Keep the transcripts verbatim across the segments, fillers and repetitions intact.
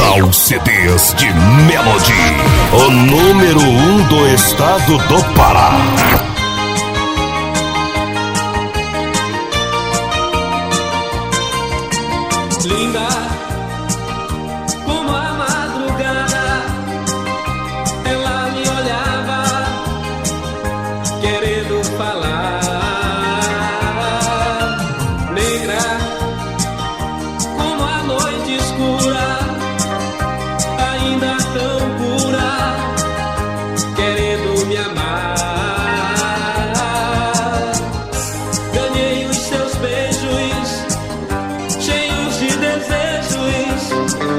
Original C Ds de Melody, o número um do estado do Pará. Linda como a madrugada, ela me olhava querendo falar. Negra como a noite escura, ainda tão pura, querendo me amar. Ganhei os seus beijos cheios de desejos,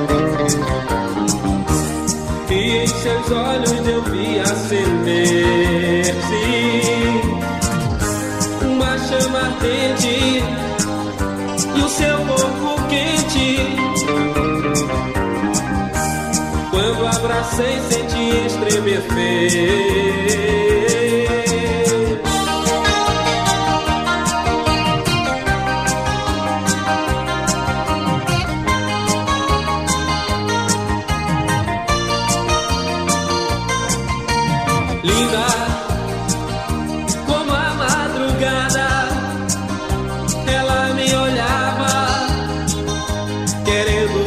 e em seus olhos eu vi acender-se uma chama ardente e o seu corpo quente. Quando abracei senti estremecer. Linda como a madrugada, ela me olhava querendo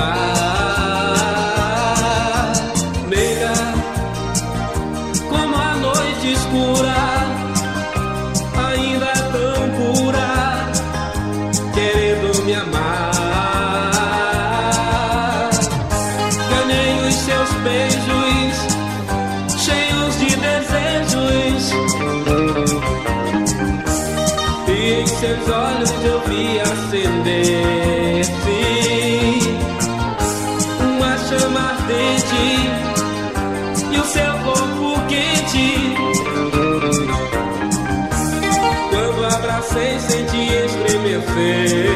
falar. Negra como a noite escura, ainda tão pura, querendo me amar. Ganhei os seus beijos cheios de desejos, e em seus olhos eu vi acender-se uma chama ardente e o seu corpo quente. Quando abracei senti estremecer.